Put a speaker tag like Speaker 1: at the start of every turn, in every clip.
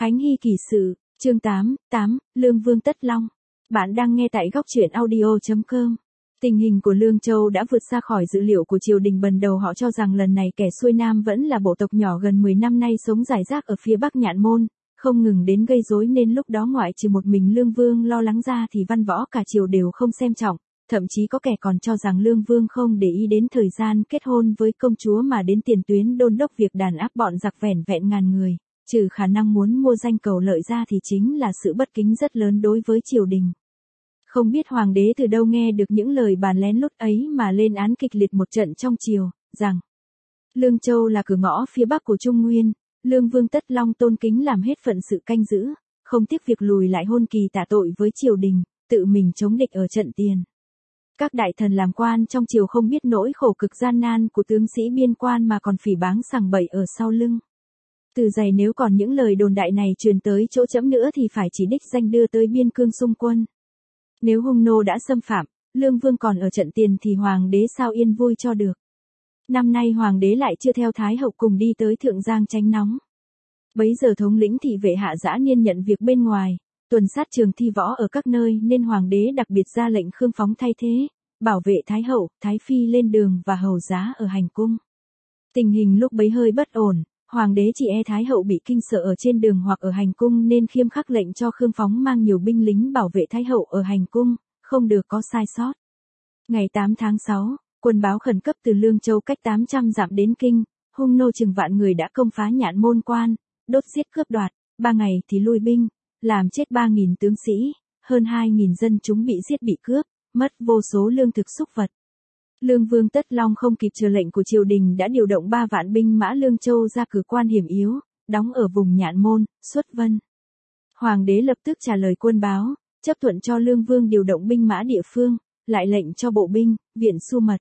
Speaker 1: Khánh Hy kỳ sự, chương 8, Lương Vương Tất Long. Bạn đang nghe tại góc truyện audio.com. Tình hình của Lương Châu đã vượt xa khỏi dữ liệu của triều đình. Ban đầu họ cho rằng lần này kẻ xuôi nam vẫn là bộ tộc nhỏ gần 10 năm nay sống rải rác ở phía Bắc Nhạn Môn, không ngừng đến gây rối, nên lúc đó ngoại trừ một mình Lương Vương lo lắng ra thì văn võ cả triều đều không xem trọng, thậm chí có kẻ còn cho rằng Lương Vương không để ý đến thời gian kết hôn với công chúa mà đến tiền tuyến đôn đốc việc đàn áp bọn giặc vẻn vẹn ngàn người. Trừ khả năng muốn mua danh cầu lợi ra thì chính là sự bất kính rất lớn đối với triều đình. Không biết hoàng đế từ đâu nghe được những lời bàn lén lút ấy mà lên án kịch liệt một trận trong triều, rằng Lương Châu là cửa ngõ phía bắc của Trung Nguyên, Lương Vương Tất Long tôn kính làm hết phận sự canh giữ, không tiếc việc lùi lại hôn kỳ tạ tội với triều đình, tự mình chống địch ở trận tiền. Các đại thần làm quan trong triều không biết nỗi khổ cực gian nan của tướng sĩ biên quan mà còn phỉ báng sằng bậy ở sau lưng. Từ giày nếu còn những lời đồn đại này truyền tới chỗ trẫm nữa thì phải chỉ đích danh đưa tới biên cương xung quân. Nếu hung nô đã xâm phạm, Lương Vương còn ở trận tiền thì hoàng đế sao yên vui cho được. Năm nay hoàng đế lại chưa theo Thái hậu cùng đi tới Thượng Giang tránh nóng. Bấy giờ thống lĩnh thị vệ Hạ Dã Niên nhận việc bên ngoài, tuần sát trường thi võ ở các nơi nên hoàng đế đặc biệt ra lệnh Khương Phóng thay thế, bảo vệ Thái hậu, Thái phi lên đường và hầu giá ở hành cung. Tình hình lúc bấy hơi bất ổn. Hoàng đế chỉ e Thái hậu bị kinh sợ ở trên đường hoặc ở hành cung nên khiêm khắc lệnh cho Khương Phóng mang nhiều binh lính bảo vệ Thái hậu ở hành cung, không được có sai sót. Ngày 8 tháng 6, quân báo khẩn cấp từ Lương Châu cách 800 dặm đến Kinh, hung nô chừng vạn người đã công phá Nhạn Môn quan, đốt giết cướp đoạt, 3 ngày thì lui binh, làm chết 3.000 tướng sĩ, hơn 2.000 dân chúng bị giết bị cướp, mất vô số lương thực súc vật. Lương Vương Tất Long không kịp chờ lệnh của triều đình đã điều động 3 vạn binh mã Lương Châu ra cử quan hiểm yếu, đóng ở vùng Nhạn Môn, Xuất Vân. Hoàng đế lập tức trả lời quân báo, chấp thuận cho Lương Vương điều động binh mã địa phương, lại lệnh cho bộ binh, viện Xu Mật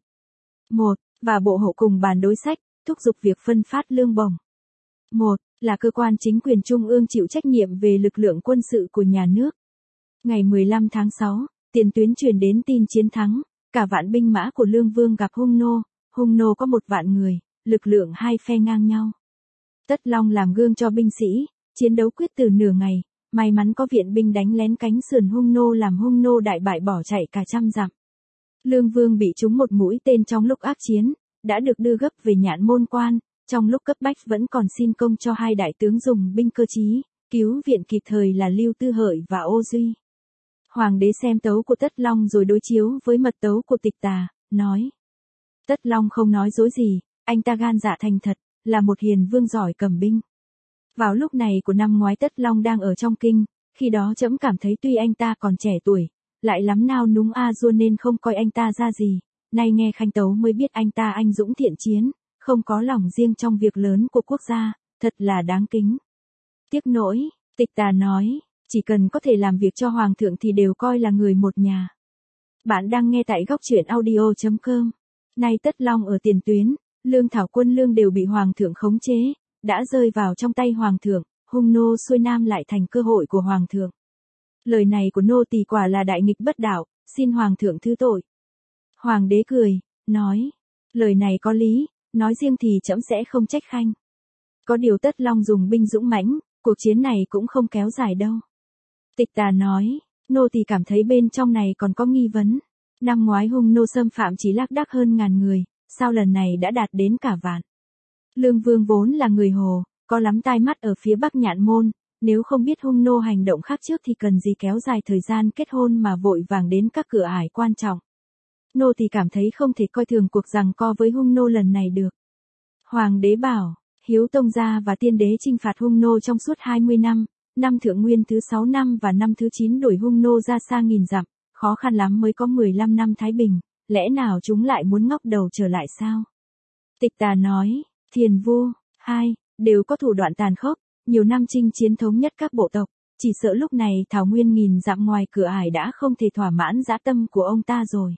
Speaker 1: 1 và bộ hộ cùng bàn đối sách, thúc giục việc phân phát lương bổng. 1 là cơ quan chính quyền trung ương chịu trách nhiệm về lực lượng quân sự của nhà nước. Ngày 15 tháng 6, tiền tuyến truyền đến tin chiến thắng. Cả vạn binh mã của Lương Vương gặp hung nô có 1 vạn người, lực lượng hai phe ngang nhau. Tất Long làm gương cho binh sĩ, chiến đấu quyết từ nửa ngày, may mắn có viện binh đánh lén cánh sườn hung nô làm hung nô đại bại bỏ chạy cả trăm dặm. Lương Vương bị trúng một mũi tên trong lúc ác chiến, đã được đưa gấp về Nhạn Môn quan, trong lúc cấp bách vẫn còn xin công cho 2 đại tướng dùng binh cơ trí, cứu viện kịp thời là Lưu Tư Hợi và Ô Duy. Hoàng đế xem tấu của Tất Long rồi đối chiếu với mật tấu của Tịch Tà, nói. Tất Long không nói dối gì, anh ta gan dạ thành thật, là một hiền vương giỏi cầm binh. Vào lúc này của năm ngoái Tất Long đang ở trong kinh, khi đó trẫm cảm thấy tuy anh ta còn trẻ tuổi, lại lắm nao núng dua nên không coi anh ta ra gì, nay nghe khanh tấu mới biết anh ta anh dũng thiện chiến, không có lòng riêng trong việc lớn của quốc gia, thật là đáng kính. Tiếc nỗi, Tịch Tà nói. Chỉ cần có thể làm việc cho hoàng thượng thì đều coi là người một nhà. Bạn đang nghe tại góc truyện audio.com. Nay Tất Long ở tiền tuyến, lương thảo quân lương đều bị hoàng thượng khống chế, đã rơi vào trong tay hoàng thượng, hung nô xuôi nam lại thành cơ hội của hoàng thượng. Lời này của nô tỳ quả là đại nghịch bất đạo, xin hoàng thượng thứ tội. Hoàng đế cười, nói, lời này có lý, nói riêng thì trẫm sẽ không trách khanh. Có điều Tất Long dùng binh dũng mãnh, cuộc chiến này cũng không kéo dài đâu. Tịch Tà nói, nô tỳ cảm thấy bên trong này còn có nghi vấn. Năm ngoái hung nô xâm phạm chỉ lác đác hơn ngàn người, sao lần này đã đạt đến cả vạn. Lương Vương vốn là người Hồ, có lắm tai mắt ở phía Bắc Nhạn Môn, nếu không biết hung nô hành động khác trước thì cần gì kéo dài thời gian kết hôn mà vội vàng đến các cửa ải quan trọng. Nô tỳ cảm thấy không thể coi thường cuộc giằng co với hung nô lần này được. Hoàng đế bảo, Hiếu Tông gia và Tiên đế chinh phạt hung nô trong suốt 20 năm. Năm Thượng Nguyên thứ 6 năm và năm thứ 9 đuổi hung nô ra xa nghìn dặm, khó khăn lắm mới có 15 năm thái bình, lẽ nào chúng lại muốn ngóc đầu trở lại sao? Tịch Tà nói, Thiền Vu, đều có thủ đoạn tàn khốc, nhiều năm chinh chiến thống nhất các bộ tộc, chỉ sợ lúc này Thảo Nguyên nghìn dặm ngoài cửa ải đã không thể thỏa mãn dã tâm của ông ta rồi.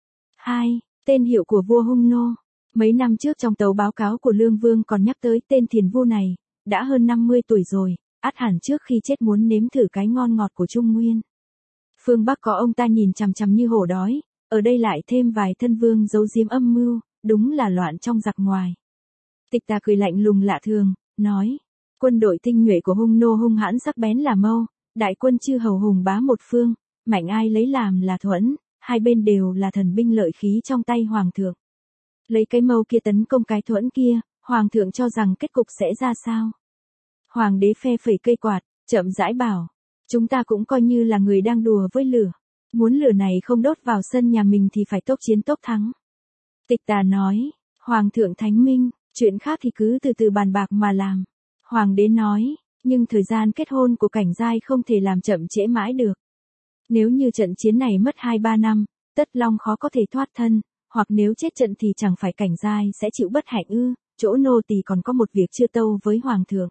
Speaker 1: Tên hiệu của vua hung nô. Mấy năm trước trong tấu báo cáo của Lương Vương còn nhắc tới tên Thiền Vu này, đã hơn 50 tuổi rồi. Ắt hẳn trước khi chết muốn nếm thử cái ngon ngọt của Trung Nguyên. Phương Bắc có ông ta nhìn chằm chằm như hổ đói, ở đây lại thêm vài thân vương giấu giếm âm mưu, đúng là loạn trong giặc ngoài. Tịch Tà cười lạnh lùng lạ thường, nói, Quân đội tinh nhuệ của Hung nô hung hãn sắc bén là mâu, đại quân chư hầu hùng bá một phương, mạnh ai lấy làm là thuẫn, hai bên đều là thần binh lợi khí trong tay hoàng thượng. Lấy cái mâu kia tấn công cái thuẫn kia, hoàng thượng cho rằng kết cục sẽ ra sao? Hoàng đế phe phẩy cây quạt, chậm rãi bảo, chúng ta cũng coi như là người đang đùa với lửa. Muốn lửa này không đốt vào sân nhà mình thì phải tốc chiến tốc thắng. Tịch Tà nói, hoàng thượng thánh minh, chuyện khác thì cứ từ từ bàn bạc mà làm. Hoàng đế nói, nhưng thời gian kết hôn của Cảnh Giai không thể làm chậm trễ mãi được. Nếu như trận chiến này mất 2-3 năm, Tất Long khó có thể thoát thân, hoặc nếu chết trận thì chẳng phải Cảnh Giai sẽ chịu bất hạnh ư? Chỗ nô tỳ còn có một việc chưa tâu với hoàng thượng.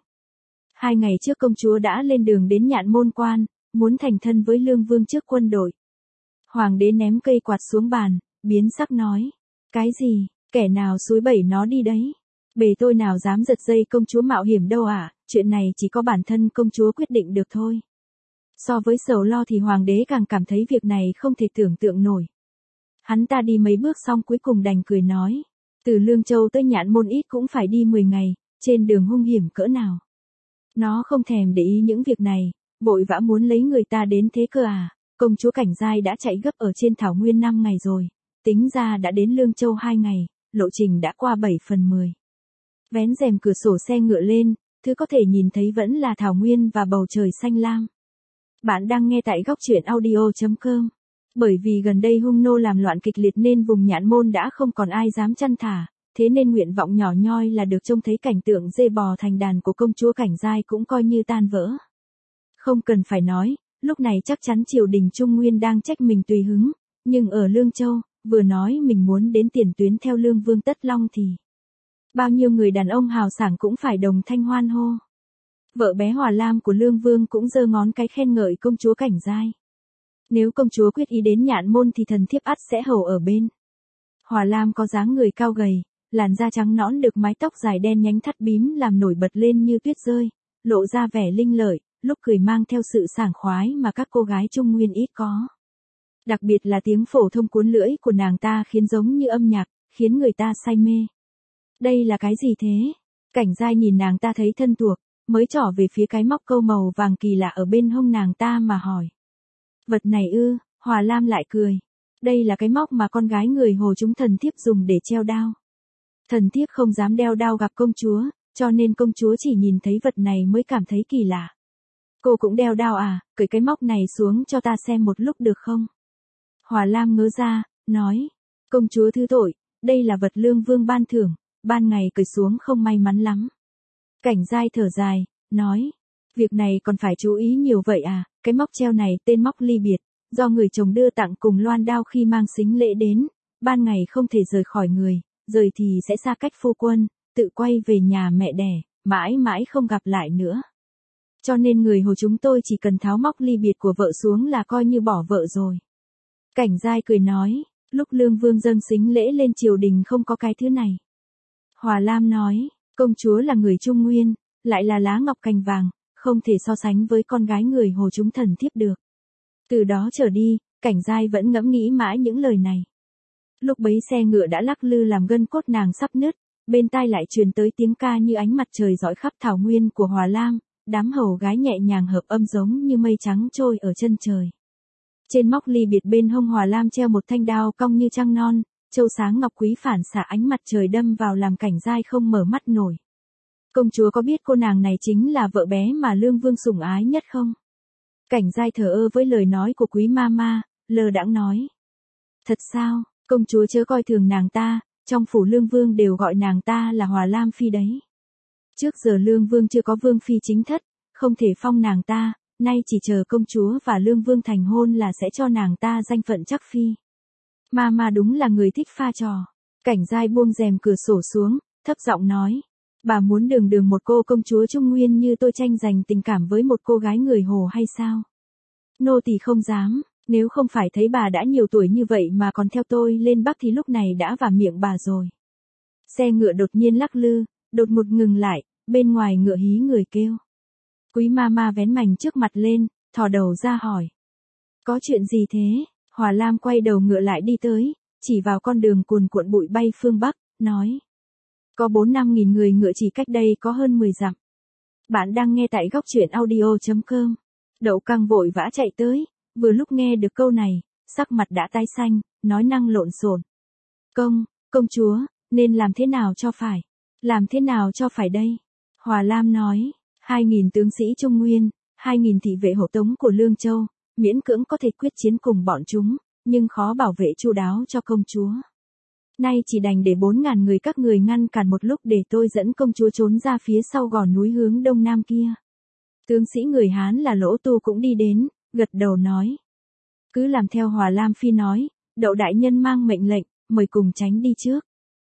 Speaker 1: 2 ngày trước công chúa đã lên đường đến Nhạn Môn Quan, muốn thành thân với Lương Vương trước quân đội. Hoàng đế ném cây quạt xuống bàn, biến sắc nói, cái gì, kẻ nào xúi bẩy nó đi đấy? Bề tôi nào dám giật dây công chúa mạo hiểm đâu ạ, chuyện này chỉ có bản thân công chúa quyết định được thôi. So với sầu lo thì hoàng đế càng cảm thấy việc này không thể tưởng tượng nổi. Hắn ta đi mấy bước xong cuối cùng đành cười nói, từ Lương Châu tới Nhạn Môn ít cũng phải đi 10 ngày, trên đường hung hiểm cỡ nào. Nó không thèm để ý những việc này, vội vã muốn lấy người ta đến thế cơ à. Công chúa Cảnh Giai đã chạy gấp ở trên thảo nguyên 5 ngày rồi, tính ra đã đến Lương Châu 2 ngày, lộ trình đã qua 7/10. Vén rèm cửa sổ xe ngựa lên, thứ có thể nhìn thấy vẫn là thảo nguyên và bầu trời xanh lam. Bạn đang nghe tại góc truyện audio.com. Bởi vì gần đây hung nô làm loạn kịch liệt nên vùng Nhạn Môn đã không còn ai dám chăn thả, thế nên nguyện vọng nhỏ nhoi là được trông thấy cảnh tượng dê bò thành đàn của công chúa Cảnh Giai cũng coi như tan vỡ. Không cần phải nói, lúc này chắc chắn triều đình Trung Nguyên đang trách mình tùy hứng, nhưng ở Lương Châu, vừa nói mình muốn đến tiền tuyến theo Lương Vương Tất Long thì bao nhiêu người đàn ông hào sảng cũng phải đồng thanh hoan hô. Vợ bé Hòa Lam của Lương Vương cũng giơ ngón cái khen ngợi công chúa Cảnh Giai. Nếu công chúa quyết ý đến Nhạn Môn thì thần thiếp ắt sẽ hầu ở bên. Hòa Lam có dáng người cao gầy, làn da trắng nõn được mái tóc dài đen nhánh thắt bím làm nổi bật lên như tuyết rơi, lộ ra vẻ linh lợi, lúc cười mang theo sự sảng khoái mà các cô gái Trung Nguyên ít có. Đặc biệt là tiếng phổ thông cuốn lưỡi của nàng ta khiến giống như âm nhạc, khiến người ta say mê. Đây là cái gì thế? Cảnh Giai nhìn nàng ta thấy thân thuộc, mới trỏ về phía cái móc câu màu vàng kỳ lạ ở bên hông nàng ta mà hỏi. Vật này ư? Hòa Lam lại cười. Đây là cái móc mà con gái người Hồ chúng thần thiếp dùng để treo đao. Thần thiếp không dám đeo đao gặp công chúa, cho nên công chúa chỉ nhìn thấy vật này mới cảm thấy kỳ lạ. Cô cũng đeo đao à, cởi cái móc này xuống cho ta xem một lúc được không? Hòa Lam ngớ ra, nói. Công chúa thứ tội, đây là vật Lương Vương ban thưởng, ban ngày cởi xuống không may mắn lắm. Cảnh Giai thở dài, nói. Việc này còn phải chú ý nhiều vậy à, cái móc treo này tên móc ly biệt, do người chồng đưa tặng cùng loan đao khi mang sính lễ đến, ban ngày không thể rời khỏi người, rời thì sẽ xa cách phu quân, tự quay về nhà mẹ đẻ, mãi mãi không gặp lại nữa. Cho nên người Hồ chúng tôi chỉ cần tháo móc ly biệt của vợ xuống là coi như bỏ vợ rồi. Cảnh Giai cười nói, lúc Lương Vương dâng sính lễ lên triều đình không có cái thứ này. Hòa Lam nói, công chúa là người Trung Nguyên, lại là lá ngọc cành vàng, không thể so sánh với con gái người Hồ chúng thần thiếp được. Từ đó trở đi, Cảnh Giai vẫn ngẫm nghĩ mãi những lời này. Lúc bấy xe ngựa đã lắc lư làm gân cốt nàng sắp nứt, bên tai lại truyền tới tiếng ca như ánh mặt trời dõi khắp thảo nguyên của Hòa Lam, đám hầu gái nhẹ nhàng hợp âm giống như mây trắng trôi ở chân trời. Trên móc ly biệt bên hông Hòa Lam treo một thanh đao cong như trăng non, châu sáng ngọc quý phản xạ ánh mặt trời đâm vào làm Cảnh Giai không mở mắt nổi. Công chúa có biết cô nàng này chính là vợ bé mà Lương Vương sủng ái nhất không? Cảnh Giai thờ ơ với lời nói của quý mama, lơ đãng nói. Thật sao, công chúa chớ coi thường nàng ta, trong phủ Lương Vương đều gọi nàng ta là Hòa Lam Phi đấy. Trước giờ Lương Vương chưa có Vương Phi chính thất, không thể phong nàng ta, nay chỉ chờ công chúa và Lương Vương thành hôn là sẽ cho nàng ta danh phận chắc phi. Mama đúng là người thích pha trò. Cảnh Giai buông rèm cửa sổ xuống, thấp giọng nói. Bà muốn đường một cô công chúa Trung Nguyên như tôi tranh giành tình cảm với một cô gái người Hồ hay sao? Nô tỳ không dám, nếu không phải thấy bà đã nhiều tuổi như vậy mà còn theo tôi lên Bắc thì lúc này đã vào miệng bà rồi. Xe ngựa đột nhiên lắc lư, đột ngột ngừng lại, bên ngoài ngựa hí người kêu. Quý mama vén mành trước mặt lên, thò đầu ra hỏi. Có chuyện gì thế? Hòa Lam quay đầu ngựa lại đi tới, chỉ vào con đường cuồn cuộn bụi bay phương Bắc, nói. Có 4-5 nghìn người ngựa chỉ cách đây có hơn 10 dặm. Bạn đang nghe tại góc truyện audio.com. Đậu Căng vội vã chạy tới, vừa lúc nghe được câu này, sắc mặt đã tái xanh, nói năng lộn xộn. Công chúa, nên làm thế nào cho phải? Làm thế nào cho phải đây? Hòa Lam nói, 2.000 tướng sĩ Trung Nguyên, 2.000 thị vệ hộ tống của Lương Châu, miễn cưỡng có thể quyết chiến cùng bọn chúng, nhưng khó bảo vệ chu đáo cho công chúa. Nay chỉ đành để 4.000 người các người ngăn cản một lúc để tôi dẫn công chúa trốn ra phía sau gò núi hướng đông nam kia. Tướng sĩ người Hán là Lỗ Tu cũng đi đến, gật đầu nói. Cứ làm theo Hòa Lam Phi nói, Đậu đại nhân mang mệnh lệnh, mời cùng tránh đi trước.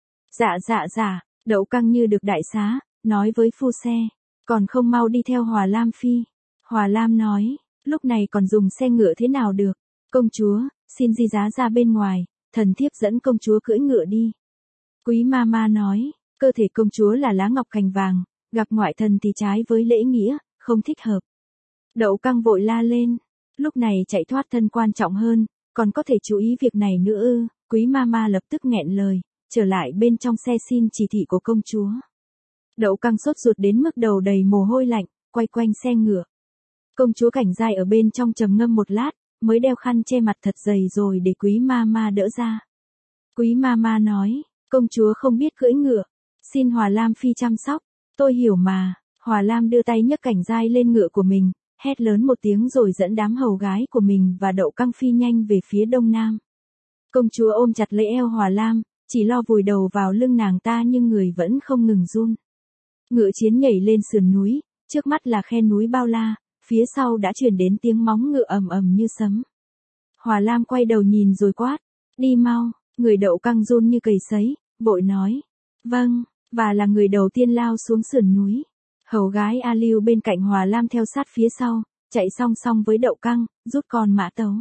Speaker 1: Dạ, Đậu Căng như được đại xá, nói với phu xe, còn không mau đi theo Hòa Lam Phi. Hòa Lam nói, lúc này còn dùng xe ngựa thế nào được, công chúa, xin di giá ra bên ngoài, thần thiếp dẫn công chúa cưỡi ngựa đi. Quý ma ma nói, cơ thể công chúa là lá ngọc cành vàng, gặp ngoại thần thì trái với lễ nghĩa, không thích hợp. Đậu Căng vội la lên, lúc này chạy thoát thân quan trọng hơn, còn có thể chú ý việc này nữa ư? Quý ma ma lập tức nghẹn lời, trở lại bên trong xe xin chỉ thị của công chúa. Đậu Căng sốt ruột đến mức đầu đầy mồ hôi lạnh, quay quanh xe ngựa. Công chúa Cảnh Giai ở bên trong trầm ngâm một lát, mới đeo khăn che mặt thật dày rồi để Quý ma ma đỡ ra. Quý ma ma nói, công chúa không biết cưỡi ngựa, xin Hòa Lam Phi chăm sóc, tôi hiểu mà. Hòa Lam đưa tay nhấc Cảnh Giai lên ngựa của mình, hét lớn một tiếng rồi dẫn đám hầu gái của mình và Đậu Căng phi nhanh về phía đông nam. Công chúa ôm chặt lấy eo Hòa Lam, chỉ lo vùi đầu vào lưng nàng ta nhưng người vẫn không ngừng run. Ngựa chiến nhảy lên sườn núi, trước mắt là khe núi bao la, phía sau đã truyền đến tiếng móng ngựa ầm ầm như sấm. Hòa Lam quay đầu nhìn rồi quát, đi mau. Người Đậu Căng run như cầy sấy, vội nói, vâng, và là người đầu tiên lao xuống sườn núi. Hầu gái A Lưu bên cạnh Hòa Lam theo sát phía sau, chạy song song với Đậu Căng, rút con mã tấu.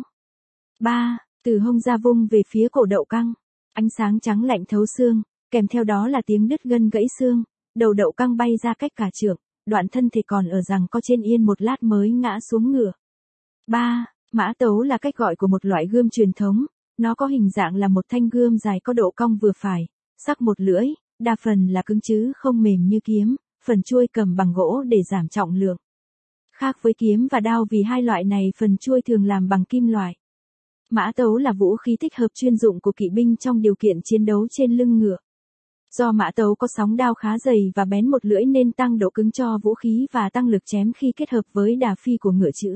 Speaker 1: Từ hông ra vung về phía cổ Đậu Căng, ánh sáng trắng lạnh thấu xương, kèm theo đó là tiếng đứt gân gãy xương, đầu Đậu Căng bay ra cách cả trượng, đoạn thân thể còn ở giằng co trên yên một lát mới ngã xuống ngựa. Mã tấu là cách gọi của một loại gươm truyền thống, nó có hình dạng là một thanh gươm dài có độ cong vừa phải, sắc một lưỡi, đa phần là cứng chứ không mềm như kiếm, phần chuôi cầm bằng gỗ để giảm trọng lượng. Khác với kiếm và đao vì hai loại này phần chuôi thường làm bằng kim loại. Mã tấu là vũ khí thích hợp chuyên dụng của kỵ binh trong điều kiện chiến đấu trên lưng ngựa. Do mã tấu có sóng đao khá dày và bén một lưỡi nên tăng độ cứng cho vũ khí và tăng lực chém khi kết hợp với đà phi của ngựa chữ.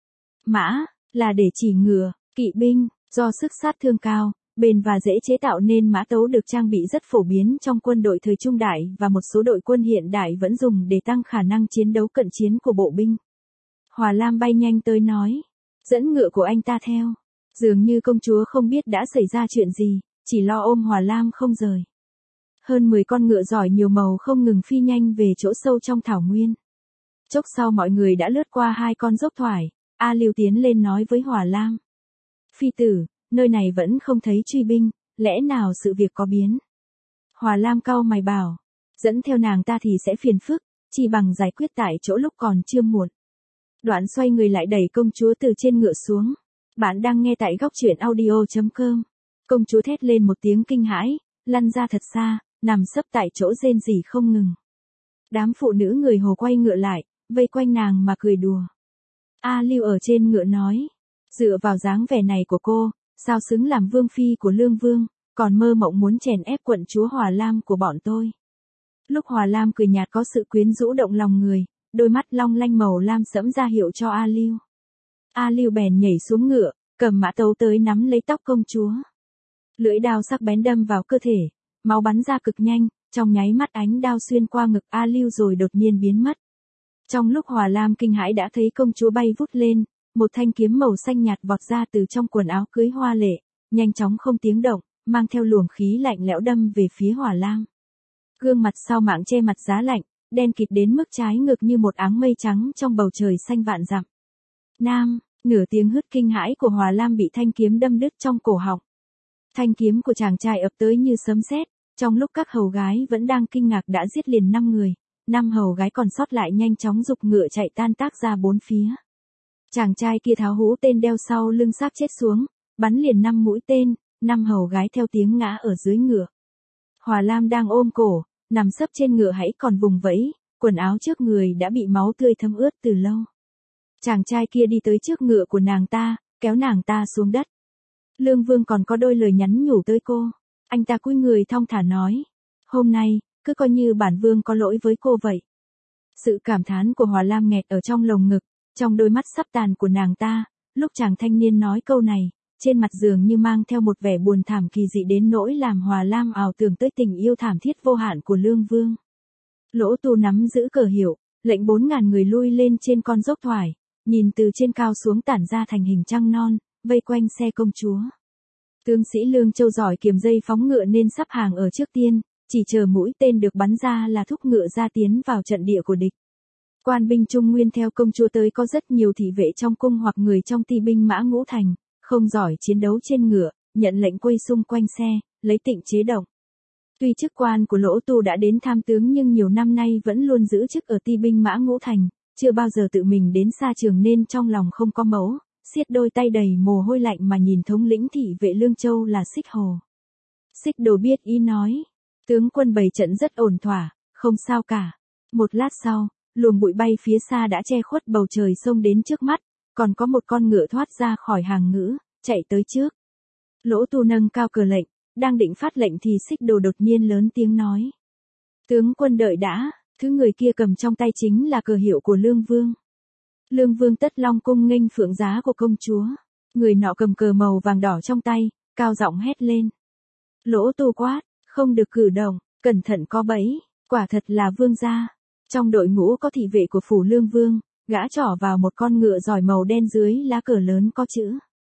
Speaker 1: Mã là để chỉ ngựa, kỵ binh, do sức sát thương cao, bền và dễ chế tạo nên mã tấu được trang bị rất phổ biến trong quân đội thời trung đại và một số đội quân hiện đại vẫn dùng để tăng khả năng chiến đấu cận chiến của bộ binh. Hòa Lam bay nhanh tới nói, dẫn ngựa của anh ta theo. Dường như công chúa không biết đã xảy ra chuyện gì, chỉ lo ôm Hòa Lam không rời. Hơn 10 con ngựa giỏi nhiều màu không ngừng phi nhanh về chỗ sâu trong thảo nguyên. Chốc sau mọi người đã lướt qua 2 con dốc thoải, A Lưu tiến lên nói với Hòa Lam. Phi tử, nơi này vẫn không thấy truy binh, lẽ nào sự việc có biến? Hòa Lam cau mày bảo, dẫn theo nàng ta thì sẽ phiền phức, chỉ bằng giải quyết tại chỗ lúc còn chưa muộn. Đoạn xoay người lại đẩy công chúa từ trên ngựa xuống. Bạn đang nghe tại góc truyện audio.com. Công chúa thét lên một tiếng kinh hãi, lăn ra thật xa, nằm sấp tại chỗ rên rỉ không ngừng. Đám phụ nữ người Hồ quay ngựa lại, vây quanh nàng mà cười đùa. A Lưu ở trên ngựa nói, dựa vào dáng vẻ này của cô, sao xứng làm vương phi của Lương Vương, còn mơ mộng muốn chèn ép quận chúa Hòa Lam của bọn tôi. Lúc Hòa Lam cười nhạt có sự quyến rũ động lòng người, đôi mắt long lanh màu lam sẫm ra hiệu cho A Lưu. A Lưu bèn nhảy xuống ngựa, cầm mã tấu tới nắm lấy tóc công chúa. Lưỡi đao sắc bén đâm vào cơ thể, máu bắn ra cực nhanh, trong nháy mắt ánh đao xuyên qua ngực A Lưu rồi đột nhiên biến mất. Trong lúc Hòa Lam kinh hãi đã thấy công chúa bay vút lên, một thanh kiếm màu xanh nhạt vọt ra từ trong quần áo cưới hoa lệ, nhanh chóng không tiếng động, mang theo luồng khí lạnh lẽo đâm về phía Hòa Lam. Gương mặt sau mạng che mặt giá lạnh, đen kịt đến mức trái ngược như một áng mây trắng trong bầu trời xanh vạn dặm. Nửa tiếng hứt kinh hãi của Hòa Lam bị thanh kiếm đâm đứt trong cổ họng. Thanh kiếm của chàng trai ập tới như sấm sét, trong lúc các hầu gái vẫn đang kinh ngạc đã giết liền 5 người, 5 hầu gái còn sót lại nhanh chóng giục ngựa chạy tan tác ra bốn phía. Chàng trai kia tháo hũ tên đeo sau lưng xác chết xuống, bắn liền 5 mũi tên, 5 hầu gái theo tiếng ngã ở dưới ngựa. Hòa Lam đang ôm cổ, nằm sấp trên ngựa hãy còn vùng vẫy, quần áo trước người đã bị máu tươi thấm ướt từ lâu. Chàng trai kia đi tới trước ngựa của nàng ta, kéo nàng ta xuống đất. Lương Vương còn có đôi lời nhắn nhủ tới cô. Anh ta cúi người thong thả nói. Hôm nay, cứ coi như bản vương có lỗi với cô vậy. Sự cảm thán của Hòa Lam nghẹt ở trong lồng ngực, trong đôi mắt sắp tàn của nàng ta, lúc chàng thanh niên nói câu này, trên mặt dường như mang theo một vẻ buồn thảm kỳ dị đến nỗi làm Hòa Lam ảo tưởng tới tình yêu thảm thiết vô hạn của Lương Vương. Lỗ Tu nắm giữ cờ hiệu, lệnh 4.000 người lui lên trên con dốc thoải, nhìn từ trên cao xuống tản ra thành hình trăng non, vây quanh xe công chúa. Tướng sĩ Lương Châu giỏi kiềm dây phóng ngựa nên sắp hàng ở trước tiên, chỉ chờ mũi tên được bắn ra là thúc ngựa ra tiến vào trận địa của địch. Quan binh Trung Nguyên theo công chúa tới có rất nhiều thị vệ trong cung hoặc người trong ti binh mã ngũ thành, không giỏi chiến đấu trên ngựa, nhận lệnh quay xung quanh xe, lấy tịnh chế động. Tuy chức quan của Lỗ Tu đã đến tham tướng nhưng nhiều năm nay vẫn luôn giữ chức ở ti binh mã ngũ thành, chưa bao giờ tự mình đến xa trường nên trong lòng không có mẫu, siết đôi tay đầy mồ hôi lạnh mà nhìn thống lĩnh thị vệ Lương Châu là Xích Hồ. Xích Đồ biết ý nói, tướng quân bày trận rất ổn thỏa, không sao cả. Một lát sau, luồng bụi bay phía xa đã che khuất bầu trời xông đến trước mắt, còn có một con ngựa thoát ra khỏi hàng ngữ, chạy tới trước. Lỗ Tu nâng cao cờ lệnh, đang định phát lệnh thì Xích Đồ đột nhiên lớn tiếng nói. Tướng quân đợi đã, thứ người kia cầm trong tay chính là cờ hiệu của Lương Vương. Lương Vương Tất Long cung nghênh phượng giá của công chúa. Người nọ cầm cờ màu vàng đỏ trong tay, cao giọng hét lên. Lỗ Tu quát, không được cử động, cẩn thận có bẫy, quả thật là vương gia. Trong đội ngũ có thị vệ của phủ Lương Vương, gã trỏ vào một con ngựa giỏi màu đen dưới lá cờ lớn có chữ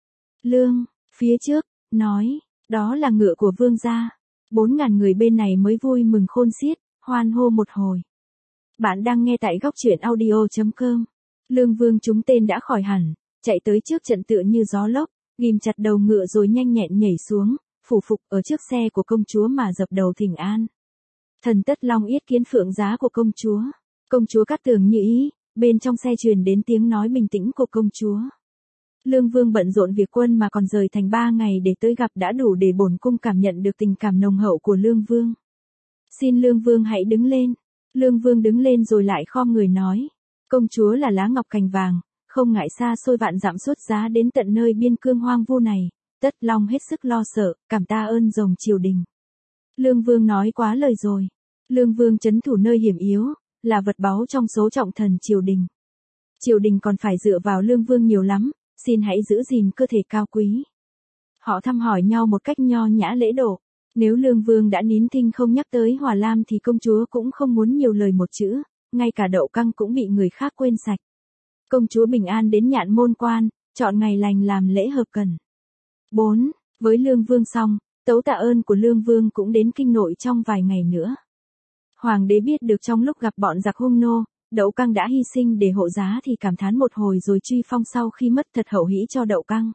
Speaker 1: Lương, phía trước, nói, đó là ngựa của vương gia. 4.000 người bên này mới vui mừng khôn xiết, hoan hô một hồi. Bạn đang nghe tại góc truyện audio.com. Lương Vương trúng tên đã khỏi hẳn, chạy tới trước trận tựa như gió lốc, ghim chặt đầu ngựa rồi nhanh nhẹn nhảy xuống, phủ phục ở trước xe của công chúa mà dập đầu thỉnh an. Thần Tất Long yết kiến phượng giá của công chúa. Công chúa Cát Tường như ý, bên trong xe truyền đến tiếng nói bình tĩnh của công chúa. Lương Vương bận rộn việc quân mà còn rời thành 3 ngày để tới gặp đã đủ để bổn cung cảm nhận được tình cảm nồng hậu của Lương Vương. Xin Lương Vương hãy đứng lên. Lương Vương đứng lên rồi lại khom người nói. Công chúa là lá ngọc cành vàng, không ngại xa xôi vạn dặm xuất giá đến tận nơi biên cương hoang vu này. Tất Long hết sức lo sợ, cảm ta ơn rồng triều đình. Lương Vương nói quá lời rồi. Lương Vương trấn thủ nơi hiểm yếu, là vật báu trong số trọng thần triều đình. Triều đình còn phải dựa vào Lương Vương nhiều lắm, xin hãy giữ gìn cơ thể cao quý. Họ thăm hỏi nhau một cách nho nhã lễ độ. Nếu Lương Vương đã nín thinh không nhắc tới Hòa Lam thì công chúa cũng không muốn nhiều lời một chữ, ngay cả đậu căng cũng bị người khác quên sạch. Công chúa bình an đến Nhạn Môn Quan, chọn ngày lành làm lễ hợp cần. 4. Với Lương Vương xong, tấu tạ ơn của Lương Vương cũng đến kinh nội trong vài ngày nữa. Hoàng đế biết được trong lúc gặp bọn giặc hung nô, Đậu Căng đã hy sinh để hộ giá thì cảm thán một hồi rồi truy phong sau khi mất thật hậu hĩ cho Đậu Căng.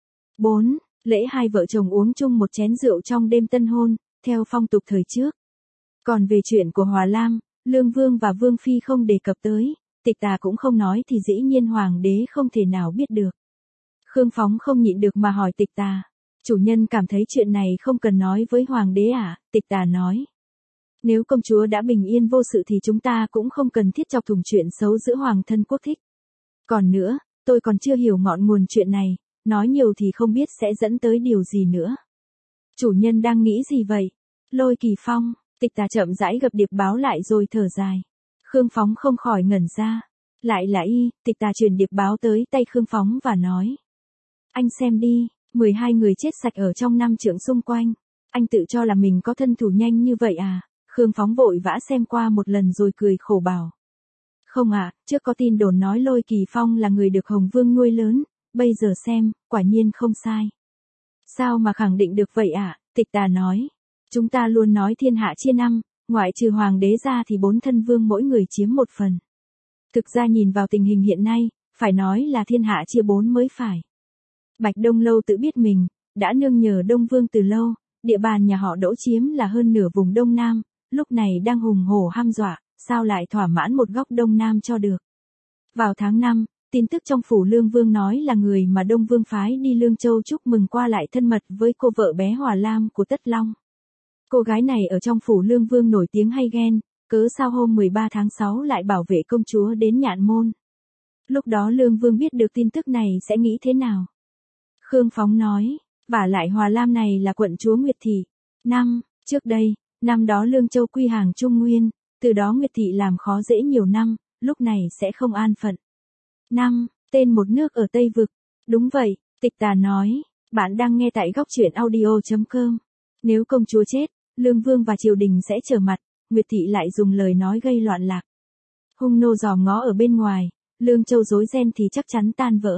Speaker 1: 4. Lễ hai vợ chồng uống chung một chén rượu trong đêm tân hôn, theo phong tục thời trước. Còn về chuyện của Hòa Lam, Lương Vương và Vương Phi không đề cập tới, Tịch Tà cũng không nói thì dĩ nhiên Hoàng đế không thể nào biết được. Khương Phóng không nhịn được mà hỏi Tịch Tà. Chủ nhân cảm thấy chuyện này không cần nói với Hoàng đế à? Tịch Tà nói. Nếu công chúa đã bình yên vô sự thì chúng ta cũng không cần thiết chọc thủng chuyện xấu giữa Hoàng thân quốc thích. Còn nữa, tôi còn chưa hiểu ngọn nguồn chuyện này, nói nhiều thì không biết sẽ dẫn tới điều gì nữa. Chủ nhân đang nghĩ gì vậy? Lôi Kỳ Phong. Tịch Tà chậm rãi gập điệp báo lại rồi thở dài. Khương Phóng không khỏi ngẩn ra. Lại là y, Tịch Tà truyền điệp báo tới tay Khương Phóng và nói. Anh xem đi, 12 người chết sạch ở trong 5 trượng xung quanh. Anh tự cho là mình có thân thủ nhanh như vậy à? Khương Phóng vội vã xem qua một lần rồi cười khổ bảo. Không ạ, trước có tin đồn nói Lôi Kỳ Phong là người được Hồng Vương nuôi lớn, bây giờ xem, quả nhiên không sai. Sao mà khẳng định được vậy ạ? Tịch Tà nói. Chúng ta luôn nói thiên hạ chia năm, ngoại trừ hoàng đế ra thì 4 thân vương mỗi người chiếm một phần. Thực ra nhìn vào tình hình hiện nay, phải nói là thiên hạ chia 4 mới phải. Bạch Đông Lâu tự biết mình, đã nương nhờ Đông Vương từ lâu, địa bàn nhà họ Đỗ chiếm là hơn nửa vùng Đông Nam, lúc này đang hùng hổ ham dọa, sao lại thỏa mãn một góc Đông Nam cho được. Vào tháng 5, tin tức trong phủ Lương Vương nói là người mà Đông Vương phái đi Lương Châu chúc mừng qua lại thân mật với cô vợ bé Hòa Lam của Tất Long. Cô gái này ở trong phủ Lương Vương nổi tiếng hay ghen, cớ sao hôm 13 tháng 6 lại bảo vệ công chúa đến Nhạn Môn. Lúc đó Lương Vương biết được tin tức này sẽ nghĩ thế nào? Khương Phóng nói, vả lại Hòa Lam này là quận chúa Nguyệt Thị. Trước đây, năm đó Lương Châu quy hàng Trung Nguyên, từ đó Nguyệt Thị làm khó dễ nhiều năm, lúc này sẽ không an phận. Tên một nước ở Tây Vực. Đúng vậy, Tịch Tà nói, bạn đang nghe tại góc truyện audio.com. Nếu công chúa chết, Lương Vương và triều đình sẽ trở mặt, Nguyệt Thị lại dùng lời nói gây loạn lạc. Hung nô dòm ngó ở bên ngoài, Lương Châu rối ren thì chắc chắn tan vỡ.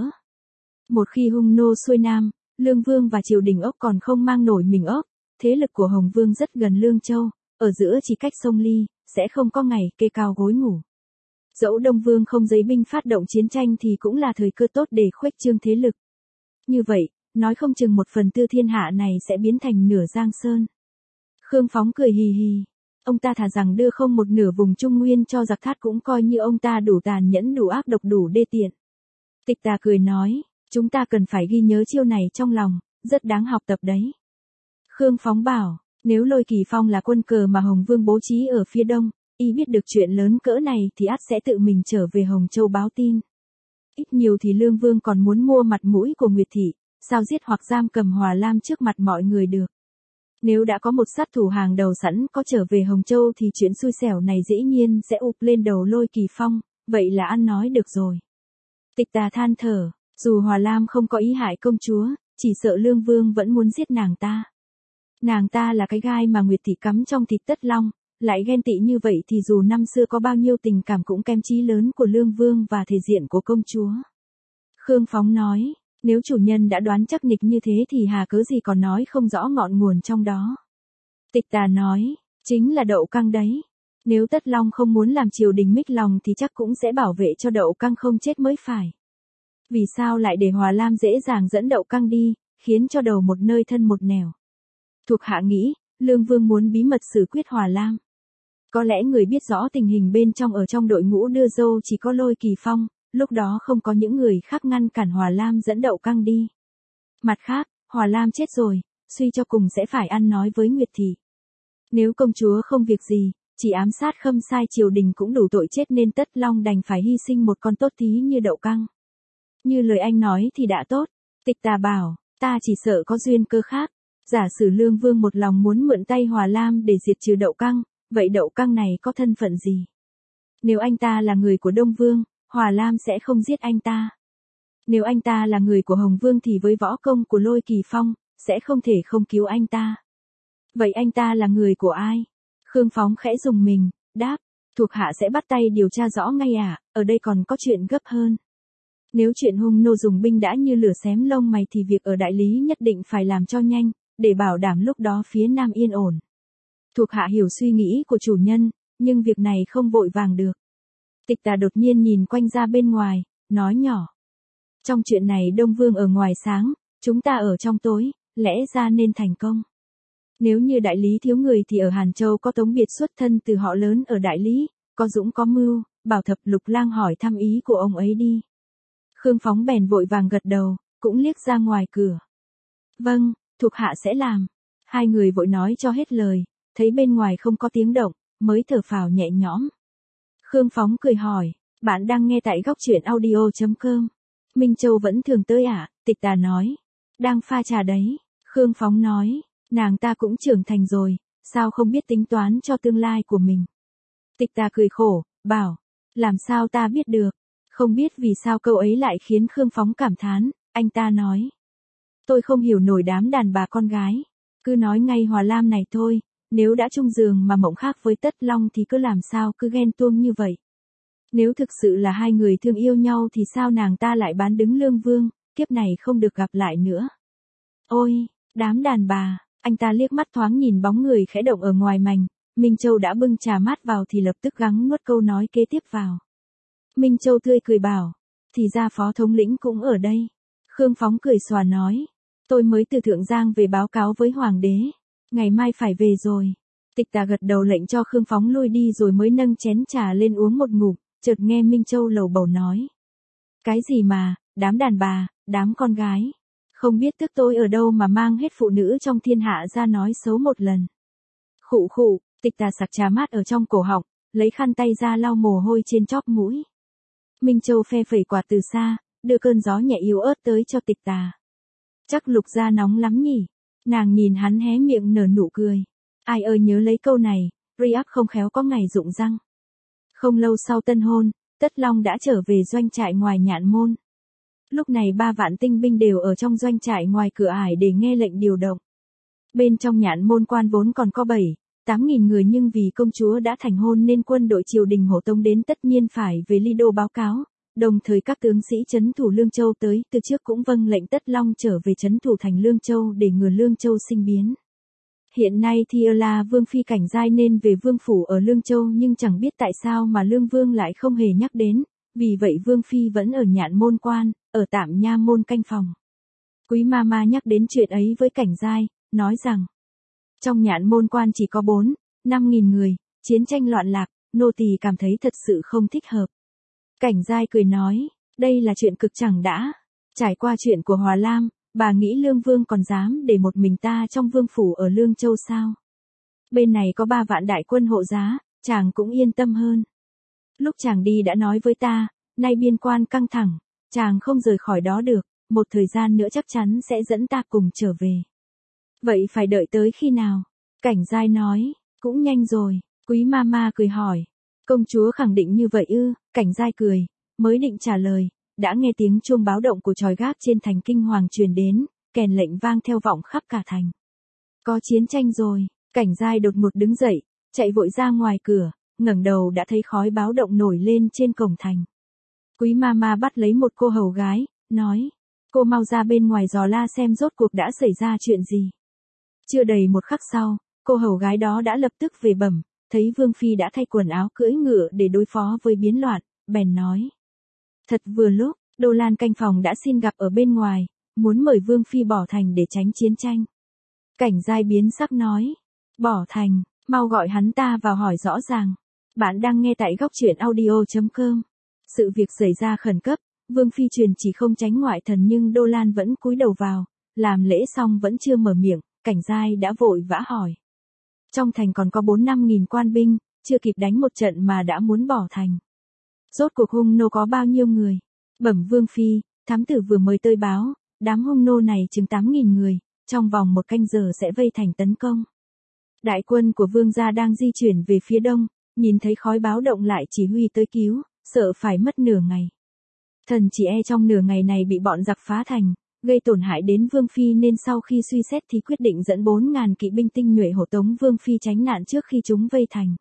Speaker 1: Một khi hung nô xuôi nam, Lương Vương và triều đình ốc còn không mang nổi mình ốc, thế lực của Hồng Vương rất gần Lương Châu, ở giữa chỉ cách sông Ly, sẽ không có ngày kê cao gối ngủ. Dẫu Đông Vương không giấy binh phát động chiến tranh thì cũng là thời cơ tốt để khuếch trương thế lực. Như vậy, nói không chừng 1/4 thiên hạ này sẽ biến thành nửa Giang Sơn. Khương Phóng cười hì hì. Ông ta thà rằng đưa không một nửa vùng Trung Nguyên cho giặc Thát cũng coi như ông ta đủ tàn nhẫn, đủ ác độc, đủ đê tiện. Tịch Tà cười nói, chúng ta cần phải ghi nhớ chiêu này trong lòng, rất đáng học tập đấy. Khương Phóng bảo, nếu Lôi Kỳ Phong là quân cờ mà Hồng Vương bố trí ở phía đông, y biết được chuyện lớn cỡ này thì ắt sẽ tự mình trở về Hồng Châu báo tin. Ít nhiều thì Lương Vương còn muốn mua mặt mũi của Nguyệt Thị, sao giết hoặc giam cầm Hòa Lam trước mặt mọi người được. Nếu đã có một sát thủ hàng đầu sẵn có trở về Hồng Châu thì chuyện xui xẻo này dĩ nhiên sẽ ụp lên đầu Lôi Kỳ Phong, vậy là ăn nói được rồi. Tịch Tà than thở, dù Hòa Lam không có ý hại công chúa, chỉ sợ Lương Vương vẫn muốn giết nàng ta. Nàng ta là cái gai mà Nguyệt Thị cắm trong thịt Tất Long, lại ghen tị như vậy thì dù năm xưa có bao nhiêu tình cảm cũng kém chí lớn của Lương Vương và thể diện của công chúa. Khương Phóng nói, nếu chủ nhân đã đoán chắc nịch như thế thì hà cớ gì còn nói không rõ ngọn nguồn trong đó. Tịch Tà nói, chính là Đậu Căng đấy. Nếu Tất Long không muốn làm triều đình mích lòng thì chắc cũng sẽ bảo vệ cho Đậu Căng không chết mới phải. Vì sao lại để Hòa Lam dễ dàng dẫn Đậu Căng đi, khiến cho đầu một nơi thân một nẻo. Thuộc hạ nghĩ, Lương Vương muốn bí mật xử quyết Hòa Lam. Có lẽ người biết rõ tình hình bên trong ở trong đội ngũ đưa dâu chỉ có Lôi Kỳ Phong, lúc đó không có những người khác ngăn cản Hòa Lam dẫn Đậu Căng đi. Mặt khác, Hòa Lam chết rồi, suy cho cùng sẽ phải ăn nói với Nguyệt Thị. Nếu công chúa không việc gì, chỉ ám sát khâm sai triều đình cũng đủ tội chết nên Tất Long đành phải hy sinh một con tốt tí như Đậu Căng. Như lời anh nói thì đã tốt. Tịch Tà bảo, ta chỉ sợ có duyên cơ khác. Giả sử Lương Vương một lòng muốn mượn tay Hòa Lam để diệt trừ Đậu Căng, vậy Đậu Căng này có thân phận gì? Nếu anh ta là người của Đông Vương, Hòa Lam sẽ không giết anh ta. Nếu anh ta là người của Hồng Vương thì với võ công của Lôi Kỳ Phong, sẽ không thể không cứu anh ta. Vậy anh ta là người của ai? Khương Phóng khẽ dùng mình, đáp, thuộc hạ sẽ bắt tay điều tra rõ ngay ở đây còn có chuyện gấp hơn. Nếu chuyện hung nô dùng binh đã như lửa xém lông mày thì việc ở đại lý nhất định phải làm cho nhanh, để bảo đảm lúc đó phía Nam yên ổn. Thuộc hạ hiểu suy nghĩ của chủ nhân, nhưng việc này không vội vàng được. Tịch Tà đột nhiên nhìn quanh ra bên ngoài, nói nhỏ. Trong chuyện này Đông Vương ở ngoài sáng, chúng ta ở trong tối, lẽ ra nên thành công. Nếu như đại lý thiếu người thì ở Hàn Châu có Tống Biệt xuất thân từ họ lớn ở đại lý, có dũng có mưu, bảo Thập Lục Lang hỏi thăm ý của ông ấy đi. Khương Phóng bèn vội vàng gật đầu, cũng liếc ra ngoài cửa. Vâng, thuộc hạ sẽ làm. Hai người vội nói cho hết lời, thấy bên ngoài không có tiếng động, mới thở phào nhẹ nhõm. Khương Phóng cười hỏi, bạn đang nghe tại góc truyện audio.com. Minh Châu vẫn thường tới Tịch Tà nói. Đang pha trà đấy. Khương Phóng nói, nàng ta cũng trưởng thành rồi, sao không biết tính toán cho tương lai của mình. Tịch Tà cười khổ, bảo, làm sao ta biết được. Không biết vì sao câu ấy lại khiến Khương Phóng cảm thán, anh ta nói. Tôi không hiểu nổi đám đàn bà con gái. Cứ nói ngay Hòa Lam này thôi, nếu đã chung giường mà mộng khác với Tất Long thì cứ làm sao cứ ghen tuông như vậy. Nếu thực sự là hai người thương yêu nhau thì sao nàng ta lại bán đứng Lương Vương, kiếp này không được gặp lại nữa. Ôi, đám đàn bà, anh ta liếc mắt thoáng nhìn bóng người khẽ động ở ngoài mành, Minh Châu đã bưng trà mát vào thì lập tức gắng nuốt câu nói kế tiếp vào. Minh Châu tươi cười bảo, thì ra Phó thống lĩnh cũng ở đây. Khương Phóng cười xòa nói, tôi mới từ Thượng Giang về báo cáo với Hoàng đế, ngày mai phải về rồi. Tịch Tà gật đầu lệnh cho Khương Phóng lui đi rồi mới nâng chén trà lên uống một ngụm, chợt nghe Minh Châu lầu bầu nói. Cái gì mà, đám đàn bà, đám con gái. Không biết tức tôi ở đâu mà mang hết phụ nữ trong thiên hạ ra nói xấu một lần. Khụ khụ, Tịch Tà sặc trà mát ở trong cổ họng, lấy khăn tay ra lau mồ hôi trên chóp mũi. Minh Châu phe phẩy quạt từ xa, đưa cơn gió nhẹ yếu ớt tới cho Tịch Tà. Chắc Lục gia nóng lắm nhỉ? Nàng nhìn hắn hé miệng nở nụ cười. Ai ơi nhớ lấy câu này, Riyadh không khéo có ngày rụng răng. Không lâu sau tân hôn, Tất Long đã trở về doanh trại ngoài Nhạn Môn. Lúc này 3 vạn tinh binh đều ở trong doanh trại ngoài cửa ải để nghe lệnh điều động. Bên trong Nhạn Môn quan vốn còn có 8.000 người, nhưng vì công chúa đã thành hôn nên quân đội triều đình Hổ Tông đến tất nhiên phải về Lido báo cáo, đồng thời các tướng sĩ trấn thủ Lương Châu tới từ trước cũng vâng lệnh Tất Long trở về trấn thủ thành Lương Châu để ngừa Lương Châu sinh biến. Hiện nay Thiela Vương Phi Cảnh Giai nên về vương phủ ở Lương Châu, nhưng chẳng biết tại sao mà Lương Vương lại không hề nhắc đến, vì vậy Vương Phi vẫn ở Nhạn Môn quan, ở tạm nha môn canh phòng. Quý Mama nhắc đến chuyện ấy với Cảnh Giai, nói rằng, trong Nhạn Môn quan chỉ có 4-5.000 người, chiến tranh loạn lạc, nô tỳ cảm thấy thật sự không thích hợp. Cảnh Giai cười nói, đây là chuyện cực chẳng đã. Trải qua chuyện của Hòa Lam, bà nghĩ Lương Vương còn dám để một mình ta trong vương phủ ở Lương Châu sao? Bên này có 3 vạn đại quân hộ giá, chàng cũng yên tâm hơn. Lúc chàng đi đã nói với ta, nay biên quan căng thẳng, chàng không rời khỏi đó được, một thời gian nữa chắc chắn sẽ dẫn ta cùng trở về. Vậy phải đợi tới khi nào? Cảnh Giai nói, cũng nhanh rồi. Quý Mama cười hỏi, công chúa khẳng định như vậy ư? Cảnh Giai cười, mới định trả lời, đã nghe tiếng chuông báo động của chòi gác trên thành kinh hoàng truyền đến, kèn lệnh vang theo vọng khắp cả thành. Có chiến tranh rồi. Cảnh Giai đột ngột đứng dậy, chạy vội ra ngoài cửa, ngẩng đầu đã thấy khói báo động nổi lên trên cổng thành. Quý Mama bắt lấy một cô hầu gái, nói, cô mau ra bên ngoài dò la xem rốt cuộc đã xảy ra chuyện gì. Chưa đầy một khắc sau, cô hầu gái đó đã lập tức về bẩm, thấy Vương Phi đã thay quần áo cưỡi ngựa để đối phó với biến loạn, bèn nói. Thật vừa lúc, Đô Lan canh phòng đã xin gặp ở bên ngoài, muốn mời Vương Phi bỏ thành để tránh chiến tranh. Cảnh Giai biến sắc nói, bỏ thành, mau gọi hắn ta vào hỏi rõ ràng. Bạn đang nghe tại góc truyện audio.com. Sự việc xảy ra khẩn cấp, Vương Phi truyền chỉ không tránh ngoại thần nhưng Đô Lan vẫn cúi đầu vào, làm lễ xong vẫn chưa mở miệng, Cảnh Giai đã vội vã hỏi. Trong thành còn có 4-5.000 quan binh, chưa kịp đánh một trận mà đã muốn bỏ thành. Rốt cuộc hung nô có bao nhiêu người? Bẩm Vương Phi, thám tử vừa mới tới báo, đám hung nô này chừng 8.000 người, trong vòng 1 canh giờ sẽ vây thành tấn công. Đại quân của Vương gia đang di chuyển về phía đông, nhìn thấy khói báo động lại chỉ huy tới cứu, sợ phải mất nửa ngày. Thần chỉ e trong nửa ngày này bị bọn giặc phá thành, gây tổn hại đến Vương Phi nên sau khi suy xét thì quyết định dẫn 4.000 kỵ binh tinh nhuệ hộ tống Vương Phi tránh nạn trước khi chúng vây thành.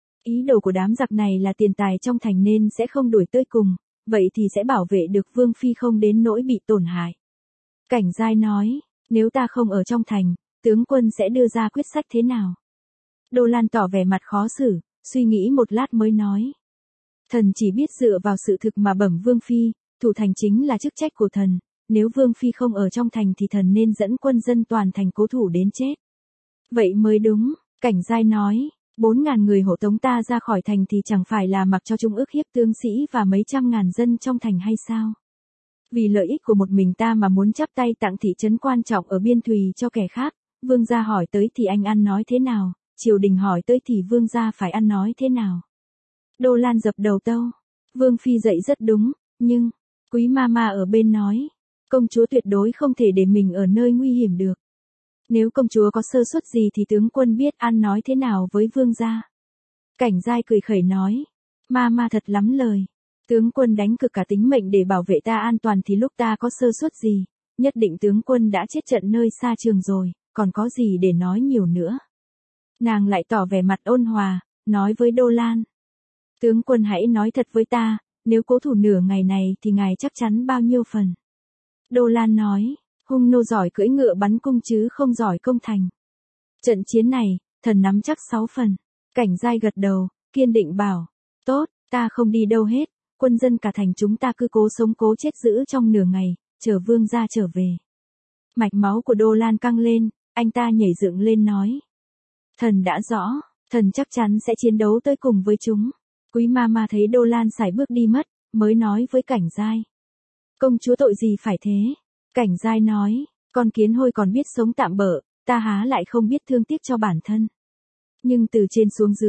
Speaker 1: Ý đồ của đám giặc này là tiền tài trong thành nên sẽ không đuổi tới cùng, vậy thì sẽ bảo vệ được Vương Phi không đến nỗi bị tổn hại. Cảnh Giai nói, nếu ta không ở trong thành, tướng quân sẽ đưa ra quyết sách thế nào? Đô Lan tỏ vẻ mặt khó xử, suy nghĩ một lát mới nói. Thần chỉ biết dựa vào sự thực mà bẩm Vương Phi, thủ thành chính là chức trách của thần, nếu Vương Phi không ở trong thành thì thần nên dẫn quân dân toàn thành cố thủ đến chết. Vậy mới đúng, Cảnh Giai nói, 4.000 người hộ tống ta ra khỏi thành thì chẳng phải là mặc cho Trung ức hiếp tướng sĩ và mấy trăm ngàn dân trong thành hay sao? Vì lợi ích của một mình ta mà muốn chắp tay tặng thị trấn quan trọng ở biên thùy cho kẻ khác, Vương gia hỏi tới thì anh ăn nói thế nào, triều đình hỏi tới thì Vương gia phải ăn nói thế nào? Đô Lan dập đầu tâu, Vương Phi dạy rất đúng, nhưng, Quý Mama ở bên nói, công chúa tuyệt đối không thể để mình ở nơi nguy hiểm được. Nếu công chúa có sơ suất gì thì tướng quân biết ăn nói thế nào với Vương gia. Cảnh Giai cười khẩy nói, Mama thật lắm lời. Tướng quân đánh cược cả tính mệnh để bảo vệ ta an toàn thì lúc ta có sơ suất gì, nhất định tướng quân đã chết trận nơi xa trường rồi, còn có gì để nói nhiều nữa. Nàng lại tỏ vẻ mặt ôn hòa, nói với Đô Lan. Tướng quân hãy nói thật với ta, nếu cố thủ nửa ngày này thì ngài chắc chắn bao nhiêu phần. Đô Lan nói, hung nô giỏi cưỡi ngựa bắn cung chứ không giỏi công thành. Trận chiến này, thần nắm chắc 6 phần. Cảnh Giai gật đầu, kiên định bảo, tốt, ta không đi đâu hết, quân dân cả thành chúng ta cứ cố sống cố chết giữ trong nửa ngày, chờ Vương gia trở về. Mạch máu của Đô Lan căng lên, anh ta nhảy dựng lên nói. Thần đã rõ, thần chắc chắn sẽ chiến đấu tới cùng với chúng. Quý Mama thấy Đô Lan sải bước đi mất, mới nói với Cảnh Giai. Công chúa tội gì phải thế? Cảnh Giai nói, con kiến hôi còn biết sống tạm bợ, ta há lại không biết thương tiếc cho bản thân. Nhưng từ trên xuống dưới,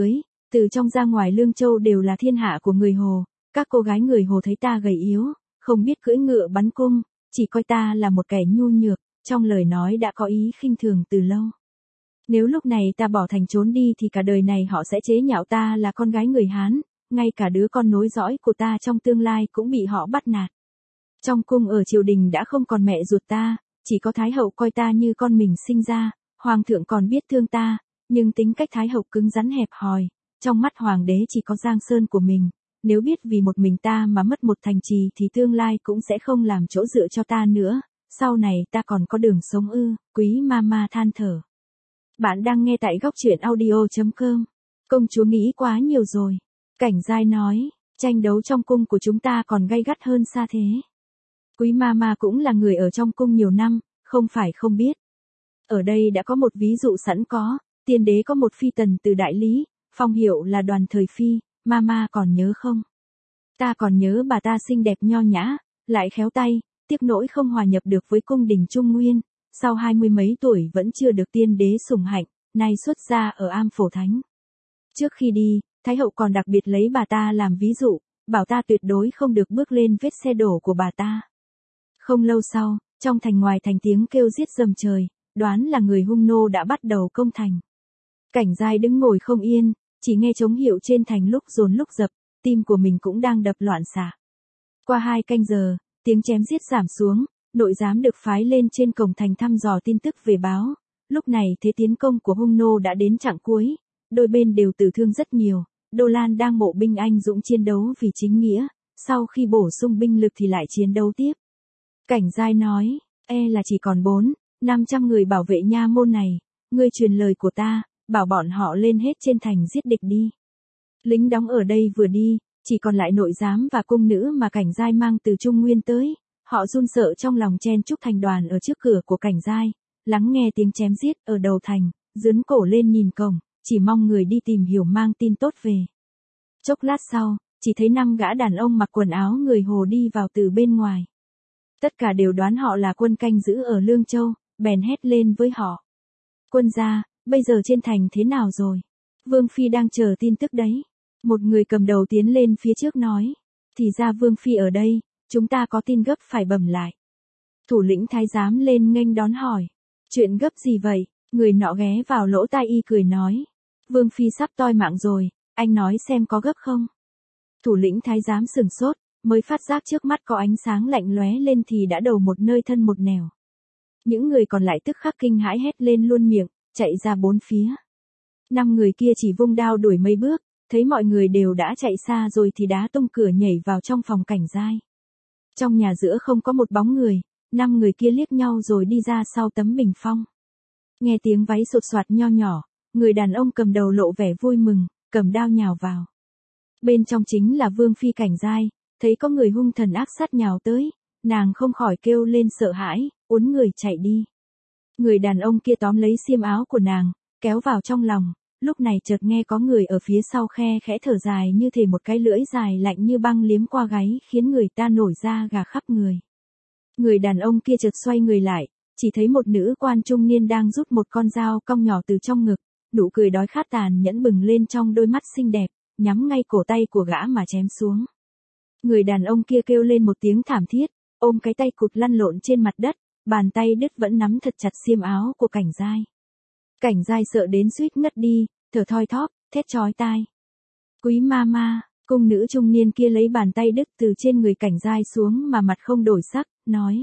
Speaker 1: Từ trong ra ngoài Lương Châu đều là thiên hạ của người Hồ, các cô gái người Hồ thấy ta gầy yếu, không biết cưỡi ngựa bắn cung, chỉ coi ta là một kẻ nhu nhược, trong lời nói đã có ý khinh thường từ lâu. Nếu lúc này ta bỏ thành trốn đi thì cả đời này họ sẽ chế nhạo ta là con gái người Hán, ngay cả đứa con nối dõi của ta trong tương lai cũng bị họ bắt nạt. Trong cung ở triều đình đã không còn mẹ ruột ta, chỉ có Thái hậu coi ta như con mình sinh ra, Hoàng thượng còn biết thương ta, nhưng tính cách Thái hậu cứng rắn hẹp hòi, trong mắt Hoàng đế chỉ có Giang Sơn của mình, nếu biết vì một mình ta mà mất một thành trì thì tương lai cũng sẽ không làm chỗ dựa cho ta nữa, sau này ta còn có đường sống ư, Quý Mama than thở. Bạn đang nghe tại góc truyện audio.com. Công chúa nghĩ quá nhiều rồi. Cảnh Giai nói, tranh đấu trong cung của chúng ta còn gay gắt hơn xa thế. Quý Mama cũng là người ở trong cung nhiều năm, không phải không biết. Ở đây đã có một ví dụ sẵn có, tiên đế có một phi tần từ Đại Lý, phong hiệu là Đoàn Thời Phi, Mama còn nhớ không? Ta còn nhớ bà ta xinh đẹp nho nhã, lại khéo tay, tiếc nỗi không hòa nhập được với cung đình Trung Nguyên, sau 20 mấy tuổi vẫn chưa được tiên đế sủng hạnh, nay xuất gia ở Am Phổ Thánh. Trước khi đi, Thái hậu còn đặc biệt lấy bà ta làm ví dụ, bảo ta tuyệt đối không được bước lên vết xe đổ của bà ta. Không lâu sau, trong thành ngoài thành tiếng kêu giết rầm trời, đoán là người hung nô đã bắt đầu công thành. Cảnh Giai đứng ngồi không yên, chỉ nghe trống hiệu trên thành lúc dồn lúc dập, tim của mình cũng đang đập loạn xạ. Qua 2 canh giờ, tiếng chém giết giảm xuống, nội giám được phái lên trên cổng thành thăm dò tin tức về báo. Lúc này thế tiến công của hung nô đã đến chặng cuối, đôi bên đều tử thương rất nhiều. Đô Lan đang mộ binh anh dũng chiến đấu vì chính nghĩa, sau khi bổ sung binh lực thì lại chiến đấu tiếp. Cảnh Giai nói, là chỉ còn 400-500 người bảo vệ nha môn này, ngươi truyền lời của ta, bảo bọn họ lên hết trên thành giết địch đi. Lính đóng ở đây vừa đi, chỉ còn lại nội giám và cung nữ mà Cảnh Giai mang từ Trung Nguyên tới, họ run sợ trong lòng chen chúc thành đoàn ở trước cửa của Cảnh Giai, lắng nghe tiếng chém giết ở đầu thành, dướn cổ lên nhìn cổng, chỉ mong người đi tìm hiểu mang tin tốt về. Chốc lát sau, chỉ thấy 5 gã đàn ông mặc quần áo người Hồ đi vào từ bên ngoài. Tất cả đều đoán họ là quân canh giữ ở Lương Châu, bèn hét lên với họ. Quân gia, bây giờ trên thành thế nào rồi? Vương Phi đang chờ tin tức đấy. Một người cầm đầu tiến lên phía trước nói. Thì ra Vương Phi ở đây, chúng ta có tin gấp phải bẩm lại. Thủ lĩnh thái giám lên nghênh đón hỏi. Chuyện gấp gì vậy? Người nọ ghé vào lỗ tai y cười nói. Vương Phi sắp toi mạng rồi, anh nói xem có gấp không? Thủ lĩnh thái giám sửng sốt, mới phát giác trước mắt có ánh sáng lạnh lóe lên thì đã đầu một nơi thân một nẻo. Những người còn lại tức khắc kinh hãi hét lên luôn miệng, chạy ra 4 phía. 5 người kia chỉ vung đao đuổi mấy bước, thấy mọi người đều đã chạy xa rồi thì đá tung cửa nhảy vào trong phòng Cảnh Giai. Trong nhà giữa không có một bóng người, 5 người kia liếc nhau rồi đi ra sau tấm bình phong. Nghe tiếng váy sột soạt nho nhỏ, người đàn ông cầm đầu lộ vẻ vui mừng, cầm đao nhào vào. Bên trong chính là Vương Phi Cảnh Giai, thấy có người hung thần ác sát nhào tới, nàng không khỏi kêu lên sợ hãi, uốn người chạy đi. Người đàn ông kia tóm lấy xiêm áo của nàng, kéo vào trong lòng, lúc này chợt nghe có người ở phía sau khe khẽ thở dài như thể một cái lưỡi dài lạnh như băng liếm qua gáy khiến người ta nổi da gà khắp người. Người đàn ông kia chợt xoay người lại, chỉ thấy một nữ quan trung niên đang rút một con dao cong nhỏ từ trong ngực, nụ cười đói khát tàn nhẫn bừng lên trong đôi mắt xinh đẹp, nhắm ngay cổ tay của gã mà chém xuống. Người đàn ông kia kêu lên một tiếng thảm thiết, ôm cái tay cụt lăn lộn trên mặt đất, bàn tay đứt vẫn nắm thật chặt xiêm áo của Cảnh Giai. Cảnh Giai sợ đến suýt ngất đi, thở thoi thóp, thét chói tai. Quý Mama, cung nữ trung niên kia lấy bàn tay đứt từ trên người Cảnh Giai xuống mà mặt không đổi sắc, nói.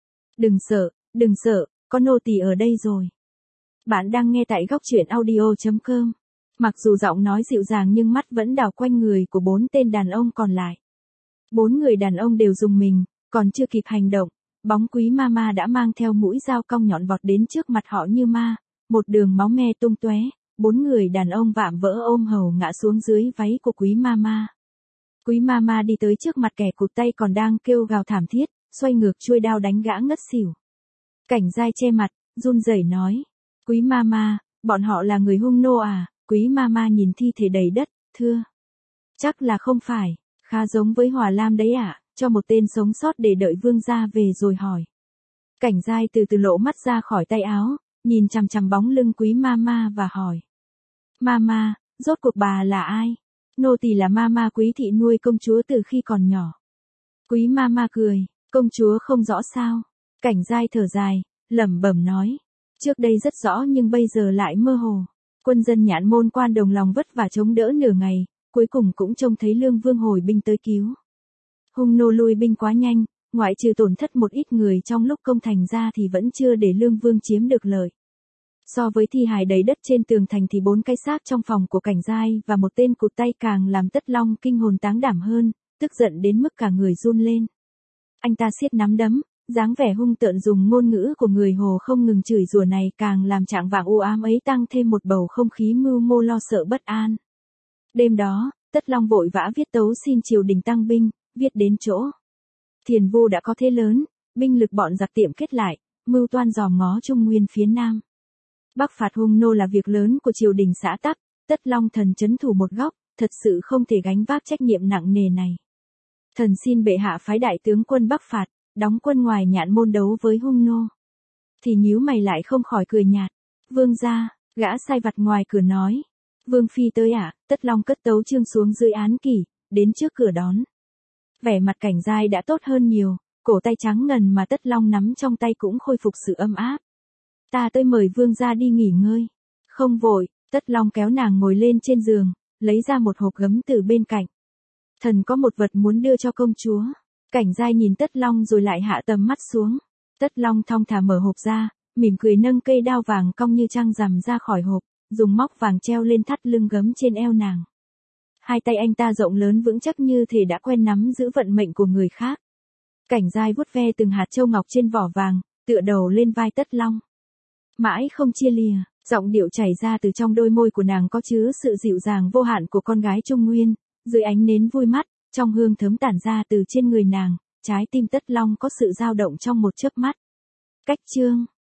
Speaker 1: Đừng sợ, có nô tỳ ở đây rồi. Bạn đang nghe tại góc truyện audio.com. Mặc dù giọng nói dịu dàng nhưng mắt vẫn đảo quanh người của 4 tên đàn ông còn lại. 4 người đàn ông đều rùng mình, còn chưa kịp hành động, bóng Quý Mama đã mang theo mũi dao cong nhọn vọt đến trước mặt họ như ma, một đường máu me tung tóe, 4 người đàn ông vạm vỡ ôm hầu ngã xuống dưới váy của Quý Mama. Quý Mama đi tới trước mặt kẻ cụt tay còn đang kêu gào thảm thiết, xoay ngược chuôi đao đánh gã ngất xỉu. Cảnh Giai che mặt, run rẩy nói, Quý Mama, bọn họ là người hung nô à? Quý Mama nhìn thi thể đầy đất, thưa. Chắc là không phải, khá giống với Hòa Lam đấy ạ, cho một tên sống sót để đợi vương gia về rồi hỏi. Cảnh Giai từ từ lộ mắt ra khỏi tay áo, nhìn chằm chằm bóng lưng Quý Mama và hỏi. Mama, Rốt cuộc bà là ai? Nô tỳ là Mama Quý thị nuôi công chúa từ khi còn nhỏ. Quý Mama cười, công chúa không rõ sao? Cảnh Giai thở dài, lẩm bẩm nói. Trước đây rất rõ nhưng bây giờ lại mơ hồ. Quân dân Nhạn Môn Quan đồng lòng vất vả chống đỡ nửa ngày, cuối cùng cũng trông thấy Lương Vương hồi binh tới cứu. Hung nô lui binh quá nhanh, ngoại trừ tổn thất một ít người trong lúc công thành ra thì vẫn chưa để Lương Vương chiếm được lợi. So với thi hài đầy đất trên tường thành thì 4 cái xác trong phòng của Cảnh Giai và một tên cụt tay càng làm Tất Long kinh hồn táng đảm hơn, tức giận đến mức cả người run lên. Anh ta siết nắm đấm, dáng vẻ hung tợn dùng ngôn ngữ của người Hồ không ngừng chửi rủa này càng làm trạng vạng u ám ấy tăng thêm một bầu không khí mưu mô lo sợ bất an. Đêm đó, Tất Long vội vã viết tấu xin triều đình tăng binh, viết đến chỗ. Thiền Vu đã có thế lớn, binh lực bọn giặc tiệm kết lại, mưu toan dòm ngó Trung Nguyên phía Nam. Bắc phạt hung nô là việc lớn của triều đình xã tắc, Tất Long thần trấn thủ một góc, thật sự không thể gánh vác trách nhiệm nặng nề này. Thần xin bệ hạ phái đại tướng quân Bắc phạt, đóng quân ngoài Nhạn Môn đấu với hung nô. Thì nhíu mày lại không khỏi cười nhạt. Vương gia, gã sai vặt ngoài cửa nói. Vương phi tới ạ, Tất Long cất tấu chương xuống dưới án kỷ, đến trước cửa đón. Vẻ mặt Cảnh Giai đã tốt hơn nhiều, cổ tay trắng ngần mà Tất Long nắm trong tay cũng khôi phục sự ấm áp. Ta tới mời vương gia đi nghỉ ngơi. Không vội, Tất Long kéo nàng ngồi lên trên giường, lấy ra một hộp gấm từ bên cạnh. Thần có một vật muốn đưa cho công chúa. Cảnh Giai nhìn Tất Long rồi lại hạ tầm mắt xuống. Tất Long thong thả mở hộp ra, mỉm cười nâng cây đao vàng cong như trăng rằm ra khỏi hộp, dùng móc vàng treo lên thắt lưng gấm trên eo nàng. Hai tay anh ta rộng lớn vững chắc như thể đã quen nắm giữ vận mệnh của người khác. Cảnh Giai vuốt ve từng hạt châu ngọc trên vỏ vàng, tựa đầu lên vai Tất Long. Mãi không chia lìa, giọng điệu chảy ra từ trong đôi môi của nàng có chứa sự dịu dàng vô hạn của con gái Trung Nguyên, dưới ánh nến vui mắt, trong hương thơm tản ra từ trên người nàng, trái tim Tất Long có sự dao động trong một chớp mắt. Cách chương